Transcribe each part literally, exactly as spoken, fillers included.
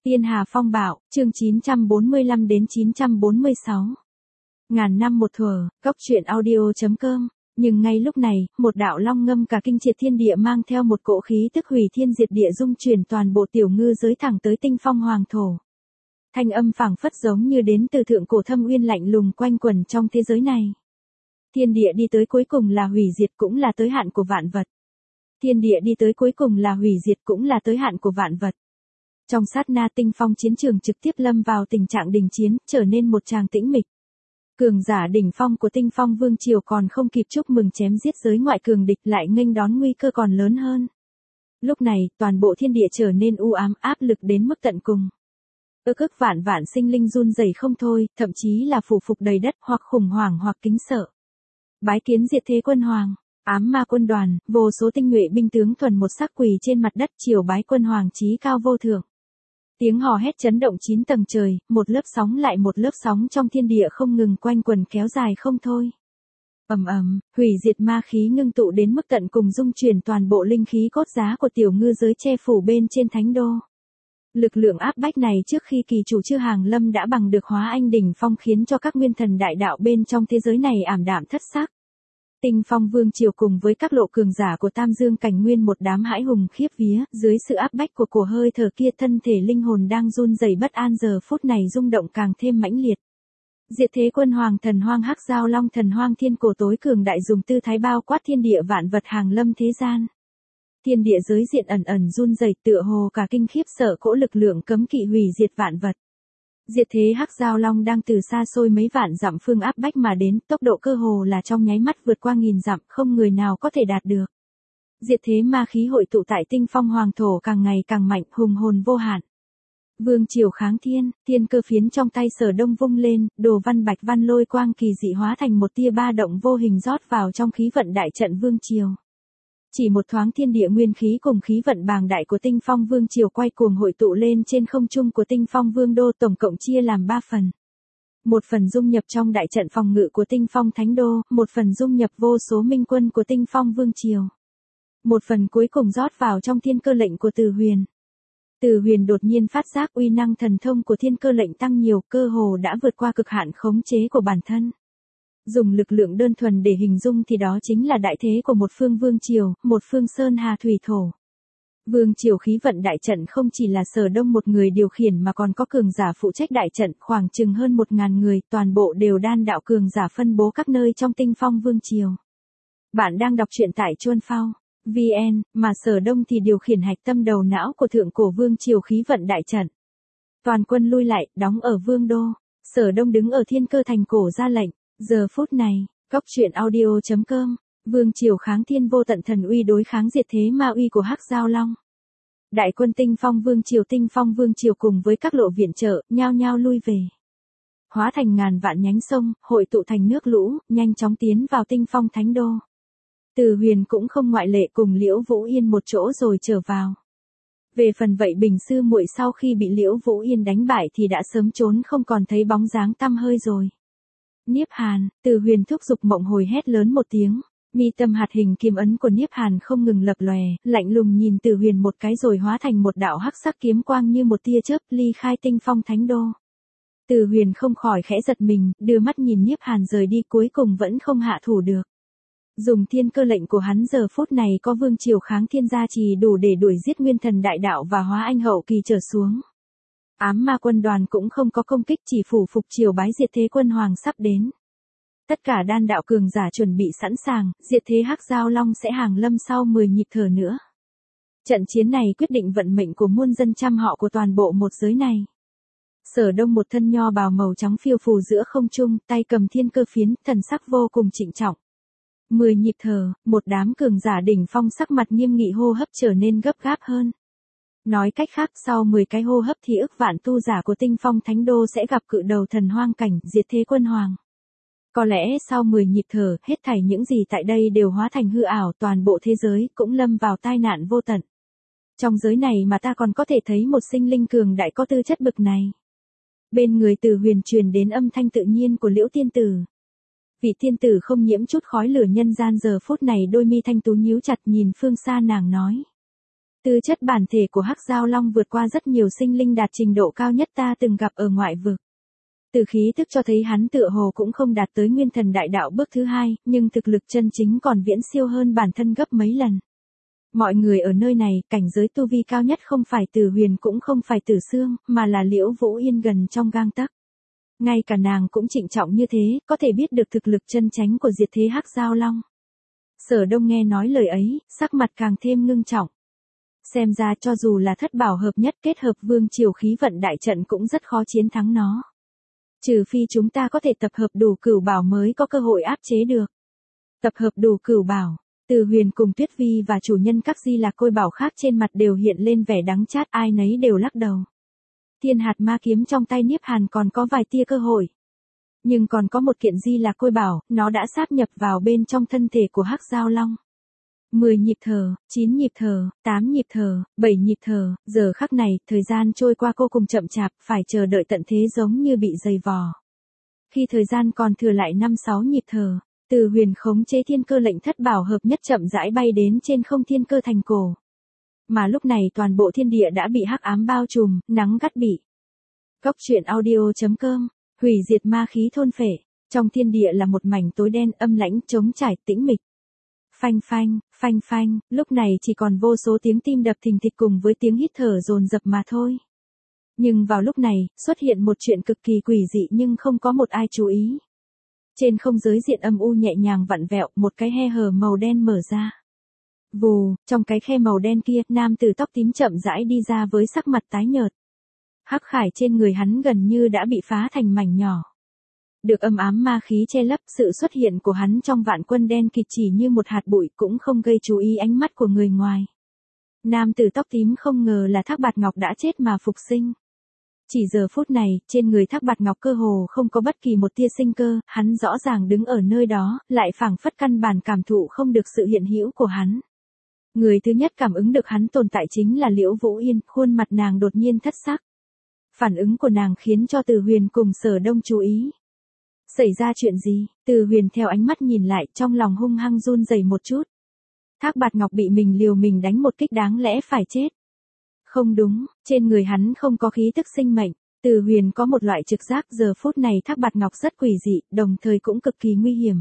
Tiên Hà Phong Bạo, chương chín trăm bốn mươi lăm đến chín trăm bốn mươi sáu. Ngàn năm một thuở, góc truyện audio.com. Nhưng ngay lúc này, một đạo long ngâm cả kinh triệt thiên địa mang theo một cỗ khí tức hủy thiên diệt địa dung chuyển toàn bộ tiểu ngư giới thẳng tới tinh phong hoàng thổ. Thanh âm phảng phất giống như đến từ thượng cổ thâm uyên lạnh lùng quanh quẩn trong thế giới này. Thiên địa đi tới cuối cùng là hủy diệt cũng là tới hạn của vạn vật. Thiên địa đi tới cuối cùng là hủy diệt cũng là tới hạn của vạn vật. Trong sát na tinh phong chiến trường trực tiếp lâm vào tình trạng đình chiến, trở nên một tràng tĩnh mịch. Cường giả đỉnh phong của tinh phong vương triều còn không kịp chúc mừng chém giết giới ngoại cường địch lại nghênh đón nguy cơ còn lớn hơn. Lúc này, toàn bộ thiên địa trở nên u ám áp lực đến mức tận cùng. Ức ức vạn vạn sinh linh run rẩy không thôi, thậm chí là phủ phục đầy đất hoặc khủng hoảng hoặc kính sợ. Bái kiến diệt thế quân hoàng. Ám ma quân đoàn, vô số tinh nhuệ binh tướng thuần một sắc quỳ trên mặt đất triều bái quân hoàng chí cao vô thượng. Tiếng hò hét chấn động chín tầng trời, một lớp sóng lại một lớp sóng trong thiên địa không ngừng quanh quần kéo dài không thôi. Ầm ầm, hủy diệt ma khí ngưng tụ đến mức tận cùng dung chuyển toàn bộ linh khí cốt giá của tiểu ngư giới che phủ bên trên thánh đô. Lực lượng áp bách này trước khi kỳ chủ chưa hàng lâm đã bằng được hóa anh đỉnh phong khiến cho các nguyên thần đại đạo bên trong thế giới này ảm đạm thất sắc. Tinh phong vương triều cùng với các lộ cường giả của Tam Dương cảnh nguyên một đám hãi hùng khiếp vía, dưới sự áp bách của cổ hơi thở kia thân thể linh hồn đang run rẩy bất an giờ phút này rung động càng thêm mãnh liệt. Diệt thế quân hoàng thần hoang hắc giao long thần hoang thiên cổ tối cường đại dùng tư thái bao quát thiên địa vạn vật hàng lâm thế gian. Thiên địa giới diện ẩn ẩn run rẩy tựa hồ cả kinh khiếp sợ cỗ lực lượng cấm kỵ hủy diệt vạn vật. Diệt thế hắc giao long đang từ xa xôi mấy vạn dặm phương áp bách mà đến, tốc độ cơ hồ là trong nháy mắt vượt qua nghìn dặm, không người nào có thể đạt được. Diệt thế ma khí hội tụ tại tinh phong hoàng thổ càng ngày càng mạnh, hùng hồn vô hạn. Vương triều kháng thiên, thiên cơ phiến trong tay Sở Đông vung lên, đồ văn bạch văn lôi quang kỳ dị hóa thành một tia ba động vô hình rót vào trong khí vận đại trận vương triều. Chỉ một thoáng thiên địa nguyên khí cùng khí vận bàng đại của tinh phong vương triều quay cuồng hội tụ lên trên không trung của tinh phong vương đô tổng cộng chia làm ba phần. Một phần dung nhập trong đại trận phòng ngự của tinh phong thánh đô, một phần dung nhập vô số minh quân của tinh phong vương triều. Một phần cuối cùng rót vào trong thiên cơ lệnh của Từ Huyền. Từ Huyền đột nhiên phát giác uy năng thần thông của thiên cơ lệnh tăng nhiều, cơ hồ đã vượt qua cực hạn khống chế của bản thân. Dùng lực lượng đơn thuần để hình dung thì đó chính là đại thế của một phương vương triều, một phương sơn hà thủy thổ. Vương triều khí vận đại trận không chỉ là Sở Đông một người điều khiển mà còn có cường giả phụ trách đại trận khoảng chừng hơn một ngàn người, toàn bộ đều đan đạo cường giả phân bố các nơi trong tinh phong vương triều. Bạn đang đọc truyện tại Chuan Phao chấm vn, mà Sở Đông thì điều khiển hạch tâm đầu não của thượng cổ vương triều khí vận đại trận. Toàn quân lui lại, đóng ở vương đô. Sở Đông đứng ở thiên cơ thành cổ ra lệnh. Giờ phút này, góc truyện audio.com, vương triều kháng thiên vô tận thần uy đối kháng diệt thế ma uy của hắc giao long. Đại quân tinh phong vương triều tinh phong vương triều cùng với các lộ viện trợ, nhao nhao lui về. Hóa thành ngàn vạn nhánh sông, hội tụ thành nước lũ, nhanh chóng tiến vào tinh phong thánh đô. Từ Huyền cũng không ngoại lệ cùng Liễu Vũ Yên một chỗ rồi trở vào. Về phần vậy Bình sư muội sau khi bị Liễu Vũ Yên đánh bại thì đã sớm trốn không còn thấy bóng dáng tăm hơi rồi. Niếp Hàn, Từ Huyền thúc giục mộng hồi hét lớn một tiếng, mi tâm hạt hình kiếm ấn của Niếp Hàn không ngừng lập lòe, lạnh lùng nhìn Từ Huyền một cái rồi hóa thành một đạo hắc sắc kiếm quang như một tia chớp ly khai tinh phong thánh đô. Từ Huyền không khỏi khẽ giật mình, đưa mắt nhìn Niếp Hàn rời đi cuối cùng vẫn không hạ thủ được. Dùng thiên cơ lệnh của hắn giờ phút này có vương triều kháng thiên gia trì đủ để đuổi giết nguyên thần đại đạo và hóa anh hậu kỳ trở xuống. Ám ma quân đoàn cũng không có công kích chỉ phủ phục triều bái diệt thế quân hoàng sắp đến. Tất cả đan đạo cường giả chuẩn bị sẵn sàng, diệt thế hắc giao long sẽ hàng lâm sau mười nhịp thở nữa. Trận chiến này quyết định vận mệnh của muôn dân trăm họ của toàn bộ một giới này. Sở Đông một thân nho bào màu trắng phiêu phù giữa không trung, tay cầm thiên cơ phiến, thần sắc vô cùng trịnh trọng. Mười nhịp thở, một đám cường giả đỉnh phong sắc mặt nghiêm nghị hô hấp trở nên gấp gáp hơn. Nói cách khác sau mười cái hô hấp thì ức vạn tu giả của tinh phong thánh đô sẽ gặp cự đầu thần hoang cảnh diệt thế quân hoàng. Có lẽ sau mười nhịp thở, hết thảy những gì tại đây đều hóa thành hư ảo, toàn bộ thế giới cũng lâm vào tai nạn vô tận. Trong giới này mà ta còn có thể thấy một sinh linh cường đại có tư chất bực này. Bên người Từ Huyền truyền đến âm thanh tự nhiên của Liễu tiên tử. Vị tiên tử không nhiễm chút khói lửa nhân gian giờ phút này đôi mi thanh tú nhíu chặt nhìn phương xa nàng nói. Tư chất bản thể của Hắc Giao Long vượt qua rất nhiều sinh linh đạt trình độ cao nhất ta từng gặp ở ngoại vực. Từ khí tức cho thấy hắn tựa hồ cũng không đạt tới nguyên thần đại đạo bước thứ hai, nhưng thực lực chân chính còn viễn siêu hơn bản thân gấp mấy lần. Mọi người ở nơi này, cảnh giới tu vi cao nhất không phải Từ Huyền cũng không phải Tử Sương, mà là Liễu Vũ Yên gần trong gang tấc. Ngay cả nàng cũng trịnh trọng như thế, có thể biết được thực lực chân chánh của diệt thế Hắc Giao Long. Sở Đông nghe nói lời ấy, sắc mặt càng thêm ngưng trọng. Xem ra cho dù là thất bảo hợp nhất kết hợp vương triều khí vận đại trận cũng rất khó chiến thắng nó. Trừ phi chúng ta có thể tập hợp đủ cửu bảo mới có cơ hội áp chế được. Tập hợp đủ cửu bảo, Từ Huyền cùng Tuyết Vi và chủ nhân các di lạc côi bảo khác trên mặt đều hiện lên vẻ đắng chát, ai nấy đều lắc đầu. Thiên hạt ma kiếm trong tay Niếp Hàn còn có vài tia cơ hội. Nhưng còn có một kiện di lạc côi bảo, nó đã sáp nhập vào bên trong thân thể của Hắc Giao Long. mười nhịp thở, chín nhịp thở, tám nhịp thở, bảy nhịp thở, giờ khắc này, thời gian trôi qua vô cùng chậm chạp, phải chờ đợi tận thế giống như bị dày vò. Khi thời gian còn thừa lại năm sáu nhịp thở, Từ Huyền khống chế thiên cơ lệnh thất bảo hợp nhất chậm rãi bay đến trên không thiên cơ thành cổ. Mà lúc này toàn bộ thiên địa đã bị hắc ám bao trùm, nắng gắt bị. Cốc truyện audio chấm com, hủy diệt ma khí thôn phệ, trong thiên địa là một mảnh tối đen âm lãnh trống trải tĩnh mịch. Phanh phanh, phanh phanh, lúc này chỉ còn vô số tiếng tim đập thình thịch cùng với tiếng hít thở dồn dập mà thôi. Nhưng vào lúc này, xuất hiện một chuyện cực kỳ quỷ dị nhưng không có một ai chú ý. Trên không giới diện âm u nhẹ nhàng vặn vẹo, một cái khe hở màu đen mở ra. Vù, trong cái khe màu đen kia, nam tử tóc tím chậm rãi đi ra với sắc mặt tái nhợt. Hắc khải trên người hắn gần như đã bị phá thành mảnh nhỏ. Được âm ám ma khí che lấp, sự xuất hiện của hắn trong vạn quân đen kịt chỉ như một hạt bụi cũng không gây chú ý ánh mắt của người ngoài. Nam tử tóc tím không ngờ là Thác Bạt Ngọc đã chết mà phục sinh. Chỉ giờ phút này, trên người Thác Bạt Ngọc cơ hồ không có bất kỳ một tia sinh cơ, hắn rõ ràng đứng ở nơi đó, lại phảng phất căn bản cảm thụ không được sự hiện hữu của hắn. Người thứ nhất cảm ứng được hắn tồn tại chính là Liễu Vũ Yên, khuôn mặt nàng đột nhiên thất sắc. Phản ứng của nàng khiến cho Từ Huyền cùng Sở Đông chú ý. Xảy ra chuyện gì? Từ Huyền theo ánh mắt nhìn lại, trong lòng hung hăng run rẩy một chút. Thác Bạt Ngọc bị mình liều mình đánh một kích đáng lẽ phải chết. Không đúng, trên người hắn không có khí tức sinh mệnh. Từ Huyền có một loại trực giác giờ phút này Thác Bạt Ngọc rất quỷ dị, đồng thời cũng cực kỳ nguy hiểm.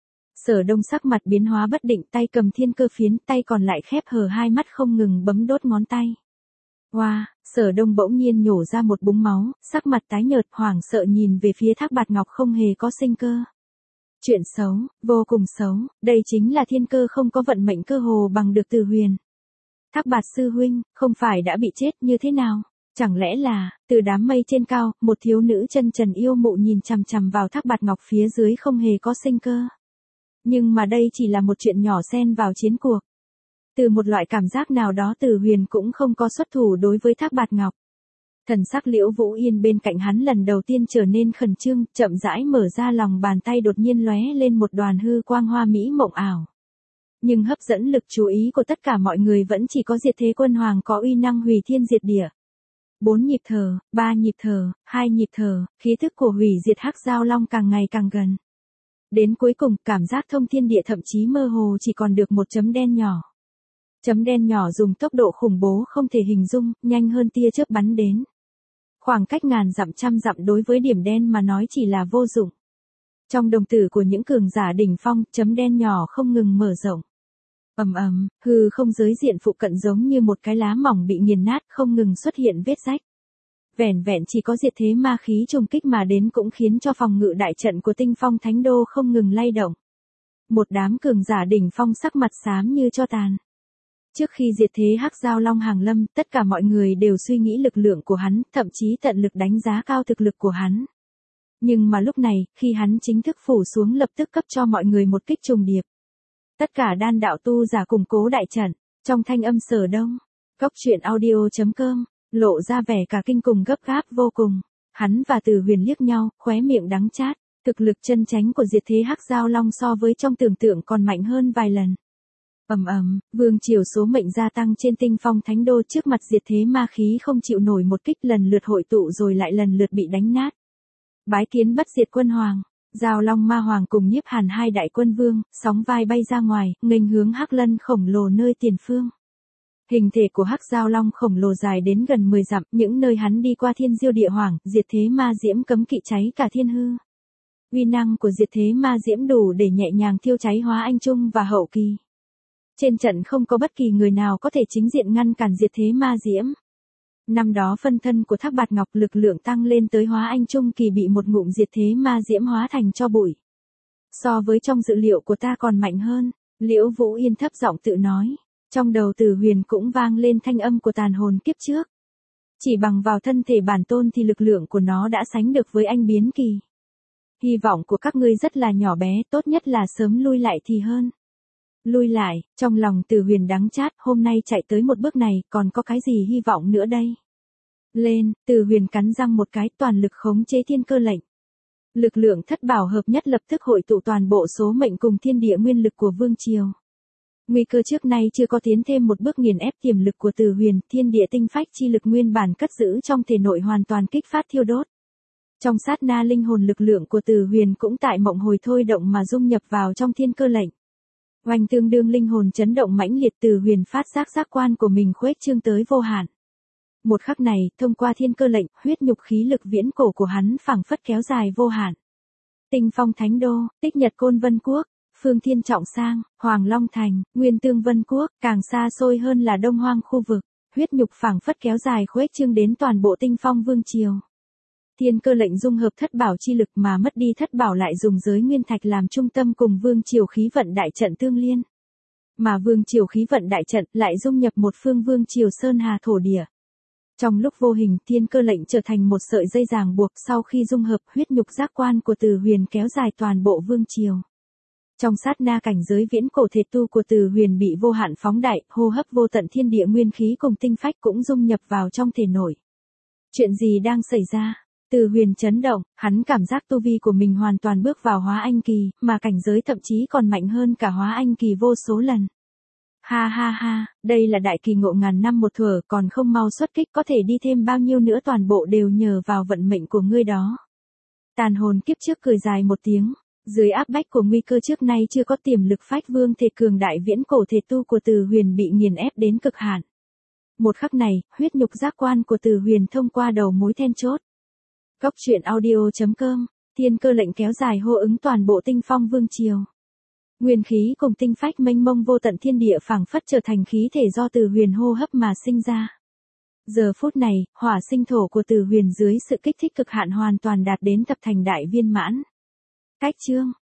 Sở Đông sắc mặt biến hóa bất định, tay cầm thiên cơ phiến, tay còn lại khép hờ, hai mắt không ngừng bấm đốt ngón tay. Wow, Sở Đông bỗng nhiên nhổ ra một búng máu, sắc mặt tái nhợt, hoảng sợ nhìn về phía Thác Bạt Ngọc không hề có sinh cơ. Chuyện xấu, vô cùng xấu, đây chính là thiên cơ không có vận mệnh cơ hồ bằng được Từ Huyền. Thác Bạt sư huynh, không phải đã bị chết như thế nào? Chẳng lẽ là, từ đám mây trên cao, một thiếu nữ chân trần yêu mộ nhìn chằm chằm vào Thác Bạt Ngọc phía dưới không hề có sinh cơ. Nhưng mà đây chỉ là một chuyện nhỏ xen vào chiến cuộc. Từ một loại cảm giác nào đó Từ Huyền cũng không có xuất thủ đối với Thác Bạt Ngọc. Thần sắc Liễu Vũ Yên bên cạnh hắn lần đầu tiên trở nên khẩn trương, chậm rãi mở ra lòng bàn tay đột nhiên lóe lên một đoàn hư quang hoa mỹ mộng ảo. Nhưng hấp dẫn lực chú ý của tất cả mọi người vẫn chỉ có diệt thế quân hoàng có uy năng hủy thiên diệt địa. Bốn nhịp thở, ba nhịp thở, hai nhịp thở, khí thức của hủy diệt Hắc Giao Long càng ngày càng gần. Đến cuối cùng, cảm giác thông thiên địa thậm chí mơ hồ chỉ còn được một chấm đen nhỏ. Chấm đen nhỏ dùng tốc độ khủng bố không thể hình dung, nhanh hơn tia chớp bắn đến. Khoảng cách ngàn dặm trăm dặm đối với điểm đen mà nói chỉ là vô dụng. Trong đồng tử của những cường giả đỉnh phong, chấm đen nhỏ không ngừng mở rộng. Ầm ầm, hư không giới diện phụ cận giống như một cái lá mỏng bị nghiền nát, không ngừng xuất hiện vết rách. Vẻn vẹn chỉ có diệt thế ma khí trùng kích mà đến cũng khiến cho phòng ngự đại trận của Tinh Phong Thánh Đô không ngừng lay động. Một đám cường giả đỉnh phong sắc mặt xám như tro tàn. Trước khi diệt thế Hắc Giao Long hàng lâm, tất cả mọi người đều suy nghĩ lực lượng của hắn, thậm chí tận lực đánh giá cao thực lực của hắn. Nhưng mà lúc này, khi hắn chính thức phủ xuống lập tức cấp cho mọi người một kích trùng điệp. Tất cả đan đạo tu giả củng cố đại trận, trong thanh âm Sở Đông, cốc truyện audio chấm com, lộ ra vẻ cả kinh cùng gấp gáp vô cùng. Hắn và Từ Huyền liếc nhau, khóe miệng đắng chát, thực lực chân chánh của diệt thế Hắc Giao Long so với trong tưởng tượng còn mạnh hơn vài lần. Ầm ầm, vương triều số mệnh gia tăng trên Tinh Phong Thánh Đô trước mặt diệt thế ma khí không chịu nổi một kích lần lượt hội tụ rồi lại lần lượt bị đánh nát. Bái kiến bất diệt quân hoàng, Giao Long ma hoàng cùng Nhiếp Hàn hai đại quân vương, sóng vai bay ra ngoài, nghênh hướng Hắc Lân khổng lồ nơi tiền phương. Hình thể của hắc giao long khổng lồ dài đến gần mười dặm, những nơi hắn đi qua thiên diêu địa hoàng, diệt thế ma diễm cấm kỵ cháy cả thiên hư. Uy năng của diệt thế ma diễm đủ để nhẹ nhàng thiêu cháy Hóa Anh Trung và hậu kỳ. Trên trận không có bất kỳ người nào có thể chính diện ngăn cản diệt thế ma diễm. Năm đó phân thân của Thác Bạt Ngọc lực lượng tăng lên tới Hóa Anh Trung kỳ bị một ngụm diệt thế ma diễm hóa thành cho bụi. So với trong dự liệu của ta còn mạnh hơn, Liễu Vũ Yên thấp giọng tự nói. Trong đầu Từ Huyền cũng vang lên thanh âm của tàn hồn kiếp trước. Chỉ bằng vào thân thể bản tôn thì lực lượng của nó đã sánh được với anh biến kỳ. Hy vọng của các ngươi rất là nhỏ bé, tốt nhất là sớm lui lại thì hơn. Lui lại, trong lòng Từ Huyền đắng chát, hôm nay chạy tới một bước này, còn có cái gì hy vọng nữa đây? Lên, Từ Huyền cắn răng một cái, toàn lực khống chế thiên cơ lệnh. Lực lượng thất bảo hợp nhất lập tức hội tụ toàn bộ số mệnh cùng thiên địa nguyên lực của Vương Triều. Nguy cơ trước nay chưa có tiến thêm một bước nghiền ép tiềm lực của Từ Huyền, thiên địa tinh phách chi lực nguyên bản cất giữ trong thể nội hoàn toàn kích phát thiêu đốt. Trong sát na linh hồn lực lượng của Từ Huyền cũng tại mộng hồi thôi động mà dung nhập vào trong thiên cơ lệnh. Oanh tương đương linh hồn chấn động mãnh liệt, Từ Huyền phát giác giác quan của mình khuếch trương tới vô hạn. Một khắc này, thông qua thiên cơ lệnh, huyết nhục khí lực viễn cổ của hắn phảng phất kéo dài vô hạn. Tinh Phong Thánh Đô, Tích Nhật Côn Vân Quốc, Phương Thiên Trọng Sang, Hoàng Long Thành, Nguyên Tương Vân Quốc, càng xa xôi hơn là Đông Hoang khu vực, huyết nhục phảng phất kéo dài khuếch trương đến toàn bộ Tinh Phong Vương Triều. Thiên cơ lệnh dung hợp thất bảo chi lực mà mất đi thất bảo lại dùng giới nguyên thạch làm trung tâm cùng Vương Triều khí vận đại trận tương liên. Mà Vương Triều khí vận đại trận lại dung nhập một phương Vương Triều sơn hà thổ địa. Trong lúc vô hình, thiên cơ lệnh trở thành một sợi dây ràng buộc, sau khi dung hợp, huyết nhục giác quan của Từ Huyền kéo dài toàn bộ Vương Triều. Trong sát na cảnh giới viễn cổ thể tu của Từ Huyền bị vô hạn phóng đại, hô hấp vô tận thiên địa nguyên khí cùng tinh phách cũng dung nhập vào trong thể nội. Chuyện gì đang xảy ra? Từ Huyền chấn động, hắn cảm giác tu vi của mình hoàn toàn bước vào Hóa Anh kỳ, mà cảnh giới thậm chí còn mạnh hơn cả Hóa Anh kỳ vô số lần. Ha ha ha, đây là đại kỳ ngộ ngàn năm một thuở, còn không mau xuất kích, có thể đi thêm bao nhiêu nữa, toàn bộ đều nhờ vào vận mệnh của ngươi đó. Tàn hồn kiếp trước cười dài một tiếng, dưới áp bách của nguy cơ trước nay chưa có tiềm lực phách vương thể cường đại viễn cổ thể tu của Từ Huyền bị nghiền ép đến cực hạn. Một khắc này, huyết nhục giác quan của Từ Huyền thông qua đầu mối then chốt. Cốc truyện audio chấm com, thiên cơ lệnh kéo dài hô ứng toàn bộ Tinh Phong Vương Triều. Nguyên khí cùng tinh phách mênh mông vô tận thiên địa phảng phất trở thành khí thể do Từ Huyền hô hấp mà sinh ra. Giờ phút này, hỏa sinh thổ của Từ Huyền dưới sự kích thích cực hạn hoàn toàn đạt đến thập thành đại viên mãn. Cách chương